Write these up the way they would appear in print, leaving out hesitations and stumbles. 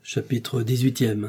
Chapitre 18.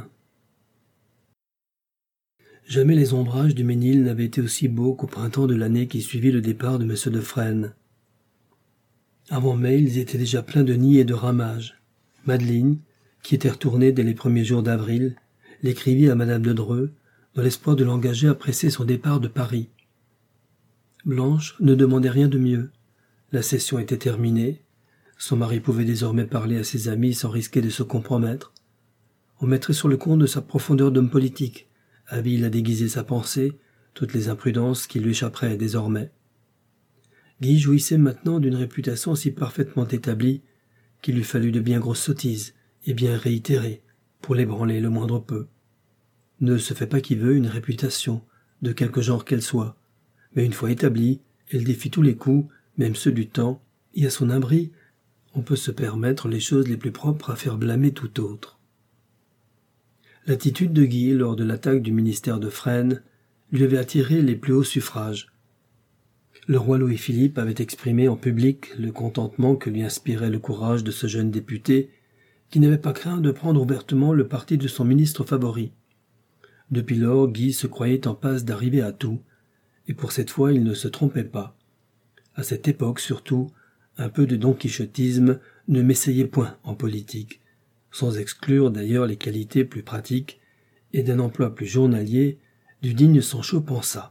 Jamais les ombrages du Ménil n'avaient été aussi beaux qu'au printemps de l'année qui suivit le départ de M. de Fresnes. Avant mai, ils étaient déjà pleins de nids et de ramages. Madeleine, qui était retournée dès les premiers jours d'avril, l'écrivit à Madame de Dreux, dans l'espoir de l'engager à presser son départ de Paris. Blanche ne demandait rien de mieux. La session était terminée. Son mari pouvait désormais parler à ses amis sans risquer de se compromettre. On mettrait sur le compte de sa profondeur d'homme politique, habile à déguiser sa pensée, toutes les imprudences qui lui échapperaient désormais. Guy jouissait maintenant d'une réputation si parfaitement établie qu'il lui fallut de bien grosses sottises, et bien réitérées, pour l'ébranler le moindre peu. Ne se fait pas qui veut une réputation, de quelque genre qu'elle soit, mais une fois établie, elle défie tous les coups, même ceux du temps, et à son abri, on peut se permettre les choses les plus propres à faire blâmer tout autre. L'attitude de Guy lors de l'attaque du ministère de Fresnes lui avait attiré les plus hauts suffrages. Le roi Louis-Philippe avait exprimé en public le contentement que lui inspirait le courage de ce jeune député qui n'avait pas craint de prendre ouvertement le parti de son ministre favori. Depuis lors, Guy se croyait en passe d'arriver à tout, et pour cette fois il ne se trompait pas. À cette époque surtout, un peu de donquichotisme ne m'essayait point en politique, sans exclure d'ailleurs les qualités plus pratiques, et d'un emploi plus journalier, du digne Sancho pensa.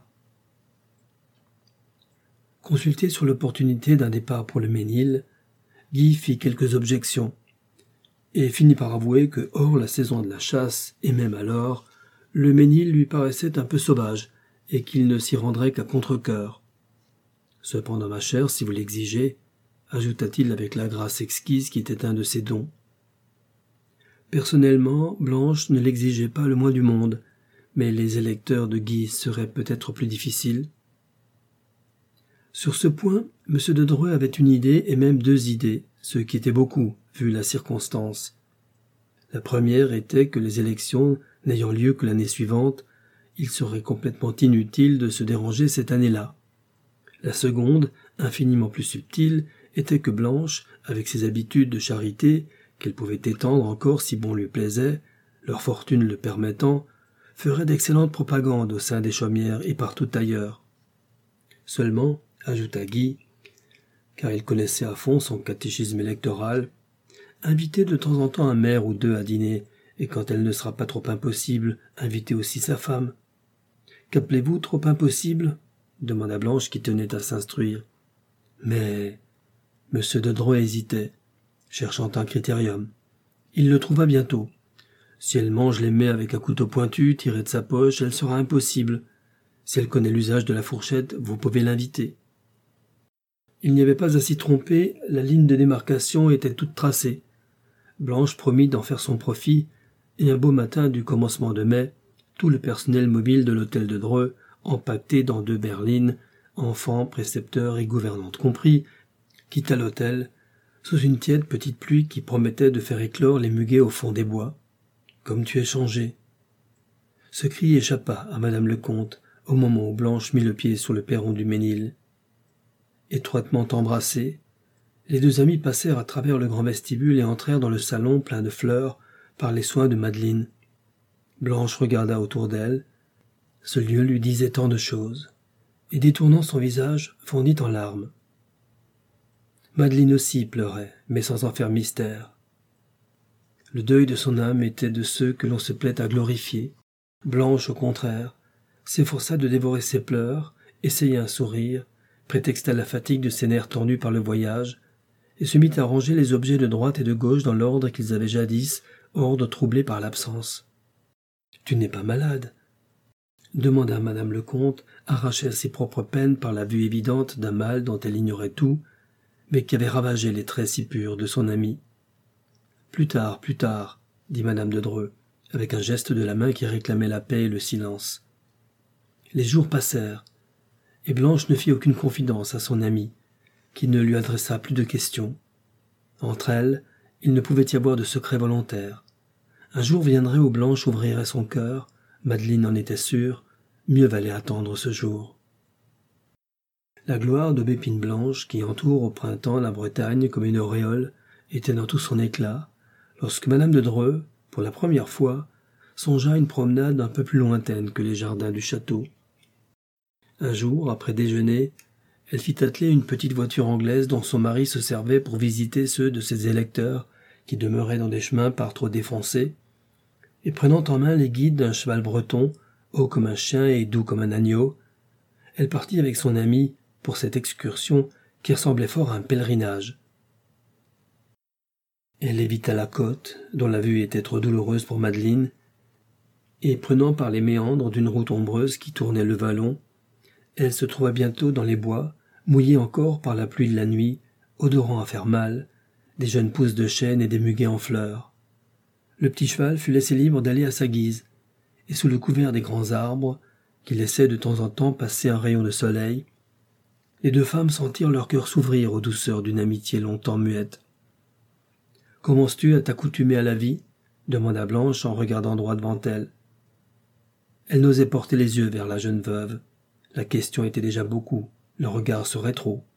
Consulté sur l'opportunité d'un départ pour le Ménil, Guy fit quelques objections, et finit par avouer que, hors la saison de la chasse, et même alors, le Ménil lui paraissait un peu sauvage, et qu'il ne s'y rendrait qu'à contre-cœur. Cependant, ma chère, si vous l'exigez, ajouta-t-il avec la grâce exquise qui était un de ses dons. Personnellement, Blanche ne l'exigeait pas le moins du monde, mais les électeurs de Guy seraient peut-être plus difficiles. Sur ce point, M. de Dreux avait une idée et même deux idées, ce qui était beaucoup, vu la circonstance. La première était que les élections n'ayant lieu que l'année suivante, il serait complètement inutile de se déranger cette année-là. La seconde, infiniment plus subtile, était que Blanche, avec ses habitudes de charité, qu'elle pouvait étendre encore si bon lui plaisait, leur fortune le permettant, ferait d'excellentes propagandes au sein des chaumières et partout ailleurs. Seulement, ajouta Guy, car il connaissait à fond son catéchisme électoral, invitez de temps en temps un maire ou deux à dîner, et quand elle ne sera pas trop impossible, invitez aussi sa femme. Qu'appelez-vous trop impossible ? Demanda Blanche qui tenait à s'instruire. Mais M. de Dreux hésitait, cherchant un critérium. Il le trouva bientôt. Si elle mange les mets avec un couteau pointu tiré de sa poche, elle sera impossible. Si elle connaît l'usage de la fourchette, vous pouvez l'inviter. Il n'y avait pas à s'y tromper, la ligne de démarcation était toute tracée. Blanche promit d'en faire son profit, et un beau matin du commencement de mai, tout le personnel mobile de l'hôtel de Dreux, empaqueté dans 2 berlines, enfants, précepteurs et gouvernantes compris, quitta l'hôtel, sous une tiède petite pluie qui promettait de faire éclore les muguets au fond des bois. « Comme tu es changé !» Ce cri échappa à madame le comte, au moment où Blanche mit le pied sur le perron du Ménil. Étroitement embrassés, les deux amis passèrent à travers le grand vestibule et entrèrent dans le salon plein de fleurs par les soins de Madeleine. Blanche regarda autour d'elle. Ce lieu lui disait tant de choses, et détournant son visage, fondit en larmes. Madeleine aussi pleurait, mais sans en faire mystère. Le deuil de son âme était de ceux que l'on se plaît à glorifier. Blanche, au contraire, s'efforça de dévorer ses pleurs, essaya un sourire, prétexta la fatigue de ses nerfs tendus par le voyage, et se mit à ranger les objets de droite et de gauche dans l'ordre qu'ils avaient jadis, ordre troublé par l'absence. « Tu n'es pas malade ?» demanda madame le comte, arrachée à ses propres peines par la vue évidente d'un mal dont elle ignorait tout, mais qui avait ravagé les traits si purs de son ami. « Plus tard, dit madame de Dreux, avec un geste de la main qui réclamait la paix et le silence. Les jours passèrent, et Blanche ne fit aucune confidence à son amie, qui ne lui adressa plus de questions. Entre elles, il ne pouvait y avoir de secret volontaire. Un jour viendrait où Blanche ouvrirait son cœur, Madeleine en était sûre, mieux valait attendre ce jour. La gloire d'aubépine blanche qui entoure au printemps la Bretagne comme une auréole était dans tout son éclat, lorsque madame de Dreux, pour la première fois, songea à une promenade un peu plus lointaine que les jardins du château. Un jour, après déjeuner, elle fit atteler une petite voiture anglaise dont son mari se servait pour visiter ceux de ses électeurs qui demeuraient dans des chemins par trop défoncés, et prenant en main les guides d'un cheval breton, haut comme un chien et doux comme un agneau, elle partit avec son amie pour cette excursion qui ressemblait fort à un pèlerinage. Elle évita la côte, dont la vue était trop douloureuse pour Madeleine, et prenant par les méandres d'une route ombreuse qui tournait le vallon, elle se trouva bientôt dans les bois, mouillée encore par la pluie de la nuit, odorant à faire mal, des jeunes pousses de chêne et des muguets en fleurs. Le petit cheval fut laissé libre d'aller à sa guise, et sous le couvert des grands arbres, qui laissaient de temps en temps passer un rayon de soleil, les deux femmes sentirent leur cœur s'ouvrir aux douceurs d'une amitié longtemps muette. « Commences-tu à t'accoutumer à la vie ?» demanda Blanche en regardant droit devant elle. Elle n'osait porter les yeux vers la jeune veuve. La question était déjà beaucoup, le regard serait trop.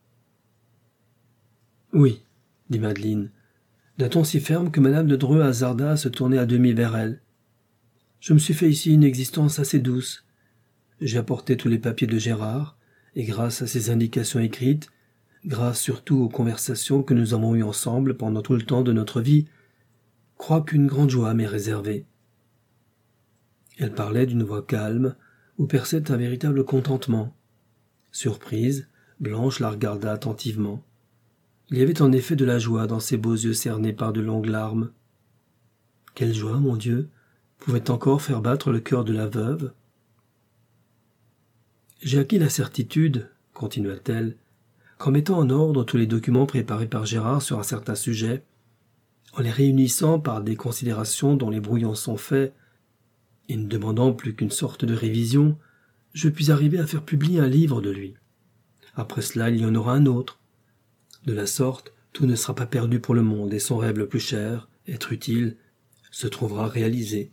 « Oui, » dit Madeleine, d'un ton si ferme que madame de Dreux hasarda à se tourner à demi vers elle. « Je me suis fait ici une existence assez douce. J'ai apporté tous les papiers de Gérard, et grâce à ses indications écrites, grâce surtout aux conversations que nous avons eues ensemble pendant tout le temps de notre vie, crois qu'une grande joie m'est réservée. » Elle parlait d'une voix calme, où perçait un véritable contentement. Surprise, Blanche la regarda attentivement. Il y avait en effet de la joie dans ses beaux yeux cernés par de longues larmes. Quelle joie, mon Dieu, pouvait encore faire battre le cœur de la veuve. J'ai acquis la certitude, continua-t-elle, qu'en mettant en ordre tous les documents préparés par Gérard sur un certain sujet, en les réunissant par des considérations dont les brouillons sont faits, et ne demandant plus qu'une sorte de révision, je puis arriver à faire publier un livre de lui. Après cela, il y en aura un autre. De la sorte, tout ne sera pas perdu pour le monde, et son rêve le plus cher, être utile, se trouvera réalisé.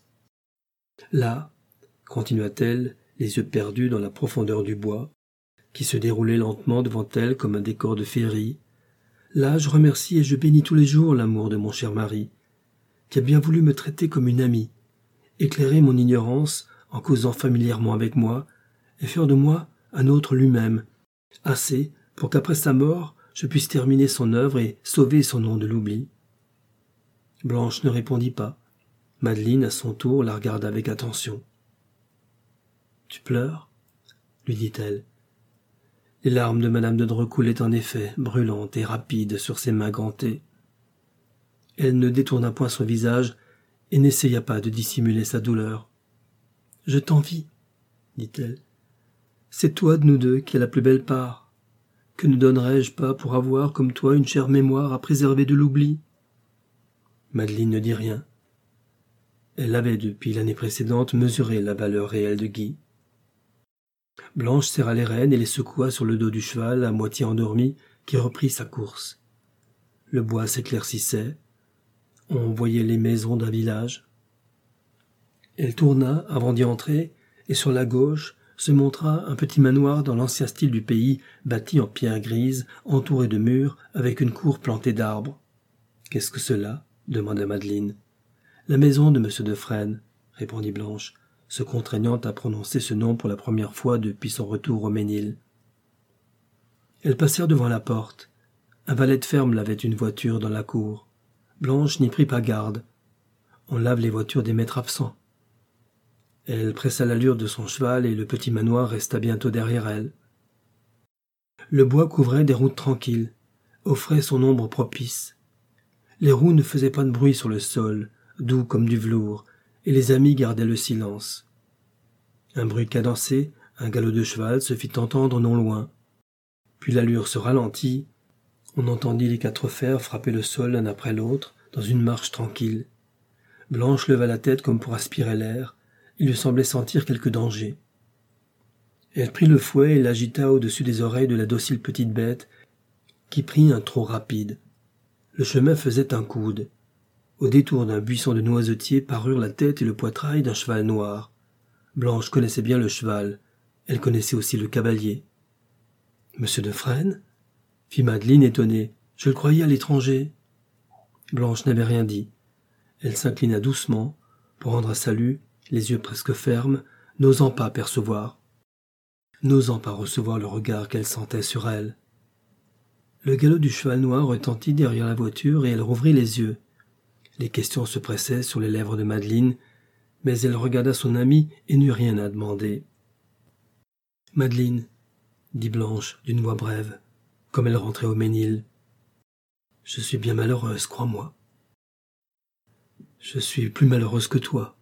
Là, continua-t-elle, les yeux perdus dans la profondeur du bois, qui se déroulait lentement devant elle comme un décor de féerie, là, je remercie et je bénis tous les jours l'amour de mon cher mari, qui a bien voulu me traiter comme une amie, éclairer mon ignorance en causant familièrement avec moi, et faire de moi un autre lui-même, assez pour qu'après sa mort, je puisse terminer son œuvre et sauver son nom de l'oubli. Blanche ne répondit pas. Madeleine, à son tour, la regarda avec attention. « Tu pleures ?» lui dit-elle. Les larmes de madame de Dreux coulaient en effet, brûlantes et rapides, sur ses mains gantées. Elle ne détourna point son visage et n'essaya pas de dissimuler sa douleur. « Je t'envie, » dit-elle. « C'est toi de nous deux qui as la plus belle part. Que ne donnerais-je pas pour avoir, comme toi, une chère mémoire à préserver de l'oubli ?» Madeleine ne dit rien. Elle avait, depuis l'année précédente, mesuré la valeur réelle de Guy. Blanche serra les rênes et les secoua sur le dos du cheval, à moitié endormi, qui reprit sa course. Le bois s'éclaircissait. On voyait les maisons d'un village. Elle tourna avant d'y entrer, et sur la gauche se montra un petit manoir dans l'ancien style du pays, bâti en pierre grise, entouré de murs, avec une cour plantée d'arbres. « Qu'est-ce que cela ?» demanda Madeleine. « La maison de M. de Fresnes, » répondit Blanche, se contraignant à prononcer ce nom pour la première fois depuis son retour au Ménil. Elles passèrent devant la porte. Un valet de ferme lavait une voiture dans la cour. Blanche n'y prit pas garde. On lave les voitures des maîtres absents. Elle pressa l'allure de son cheval et le petit manoir resta bientôt derrière elle. Le bois couvrait des routes tranquilles, offrait son ombre propice. Les roues ne faisaient pas de bruit sur le sol, doux comme du velours, et les amis gardaient le silence. Un bruit cadencé, un galop de cheval se fit entendre non loin. Puis l'allure se ralentit, on entendit les quatre fers frapper le sol l'un après l'autre, dans une marche tranquille. Blanche leva la tête comme pour aspirer l'air, il lui semblait sentir quelque danger. Elle prit le fouet et l'agita au-dessus des oreilles de la docile petite bête, qui prit un trot rapide. Le chemin faisait un coude. Au détour d'un buisson de noisetiers parurent la tête et le poitrail d'un cheval noir. Blanche connaissait bien le cheval. Elle connaissait aussi le cavalier. « Monsieur de Fresnes ?» fit Madeleine étonnée. « Je le croyais à l'étranger. » Blanche n'avait rien dit. Elle s'inclina doucement pour rendre un salut, les yeux presque fermes, n'osant pas percevoir, n'osant pas recevoir le regard qu'elle sentait sur elle. Le galop du cheval noir retentit derrière la voiture et elle rouvrit les yeux. Les questions se pressaient sur les lèvres de Madeleine, mais elle regarda son amie et n'eut rien à demander. « Madeleine, » dit Blanche d'une voix brève, comme elle rentrait au Ménil, « je suis bien malheureuse, crois-moi. Je suis plus malheureuse que toi.